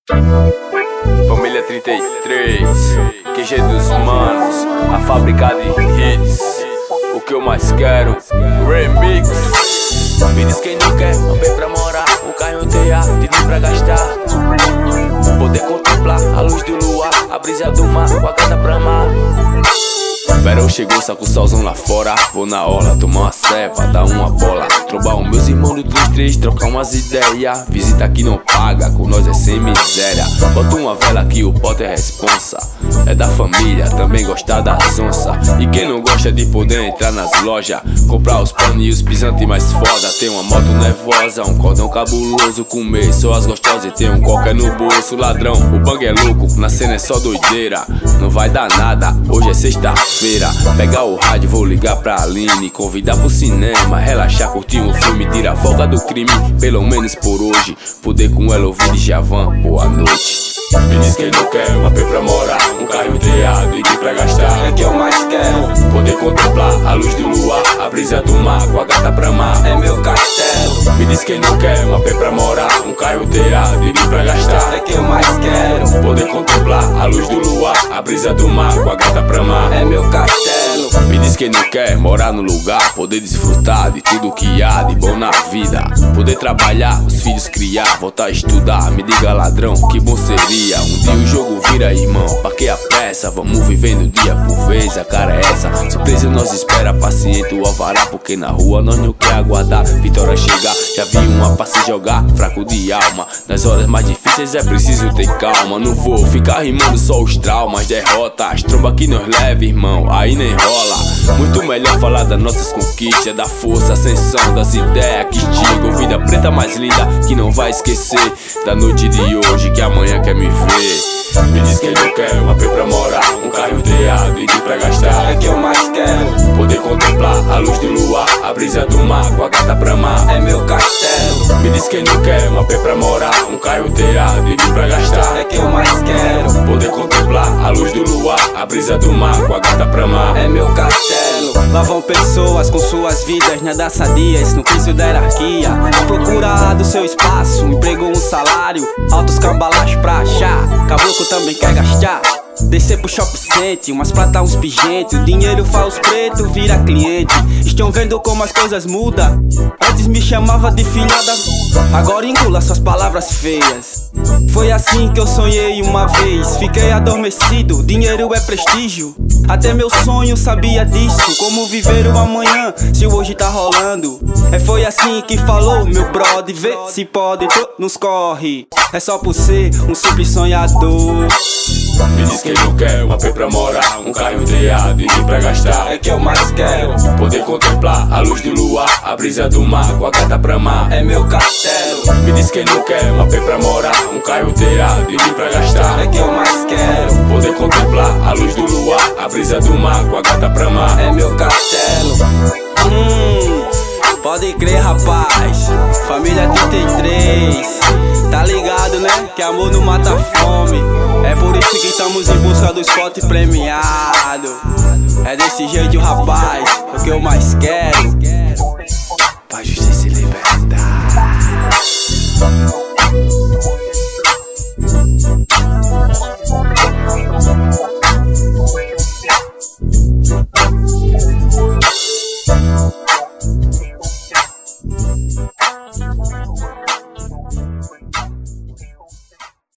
Família 33, QG dos manos, a fábrica de hits. O que eu mais quero, remix. Me diz quem não quer, romper pra morar, um carro teia, dinheiro pra gastar. Poder contemplar a luz do luar, a brisa do mar, com a gata pra amar. Verão chegou, saco o solzão lá fora. Vou na orla, tomar uma ceva, dar uma bola. Trombar os meus irmãos do 33, trocar umas ideias. Visita que não paga, com nós é sem miséria. Bota uma vela que o pote é responsa. É da família, também gostar da sonsa. E quem não gosta de poder entrar nas lojas, comprar os panos e os pisantes mais foda. Tem uma moto nervosa, um cordão cabuloso. Comer só as gostosas e tem um coca no bolso. Ladrão, o bang é louco, na cena é só doideira. Não vai dar nada, hoje é sexta-feira. Pegar o rádio, vou ligar pra Aline, convidar pro cinema, relaxar, curtir um filme, tirar a folga do crime, pelo menos por hoje. Poder com ela ouvir de Javan, boa noite. Me diz quem não quer, uma pé pra morar, um carro triado e de pra gastar. É que eu mais quero, poder contemplar a luz do luar, a brisa do mar, com a gata pra amar. É meu castelo. Me diz quem não quer, uma pé pra morar, um carro triado e de pra gastar. É que eu mais quero, poder contemplar a luz do luar, a brisa do mar, com a gata pra amar. É meu castelo. Me diz quem não quer morar no lugar, poder desfrutar de tudo que há de bom na vida. Poder trabalhar, os filhos criar, voltar a estudar. Me diga ladrão, que bom seria. Um dia o jogo vira irmão, pra que a pressa? Vamos vivendo dia por vez, a cara é essa. Surpresa nós espera, paciente o alvará. Porque na rua nós não quer aguardar vitória chegar. Já vi uma pra se jogar, fraco de alma. Nas horas mais difíceis é preciso ter calma. Não vou ficar rimando só os traumas, derrotas, tromba que nos leva irmão, aí nem rola. Muito melhor falar das nossas conquistas, da força, ascensão, das ideias que instigam. Vida preta mais linda que não vai esquecer da noite de hoje que amanhã quer me ver. Me diz quem não quer, uma pé pra morar, um carro triado e de pra gastar. É que eu mais quero, poder contemplar a luz do luar, a brisa do mar, com a gata pra amar. É meu castelo. Me diz quem não quer, uma pé pra morar, um carro triado e de pra gastar. É que eu mais quero, poder contemplar a luz do luar, a brisa do mar, com a gata pra amar. É meu castelo. Lá vão pessoas com suas vidas nada sadias, no piso da hierarquia, à procura do seu espaço, um emprego, um salário, altos cambalás pra achar. Caboclo também quer gastar, descer pro shopping center, umas prata, uns pingentes. O dinheiro faz os pretos, vira cliente. Estão vendo como as coisas mudam. Antes me chamava de filhada, agora engula suas palavras feias. Foi assim que eu sonhei uma vez, fiquei adormecido. Dinheiro é prestígio, até meu sonho sabia disso. Como viver o amanhã, se o hoje tá rolando. Foi assim que falou meu brother, vê se pode, nos corre. É só por ser um simples sonhador. Me diz quem não quer, uma pé pra morar, um carro triado e de pra gastar. É que eu mais quero, poder contemplar a luz do luar, a brisa do mar, com a gata pra amar. É meu castelo. Me diz quem não quer, uma pé pra morar, um carro triado e de pra gastar. É que eu mais quero, poder contemplar a luz do luar, a brisa do mar, com a gata pra amar. É meu castelo. Pode crer rapaz, família 33. Tá ligado né, que amor não mata fome. É por isso que estamos em busca do spot premiado. É desse jeito rapaz, o que eu mais quero. Paz, justiça e liberdade.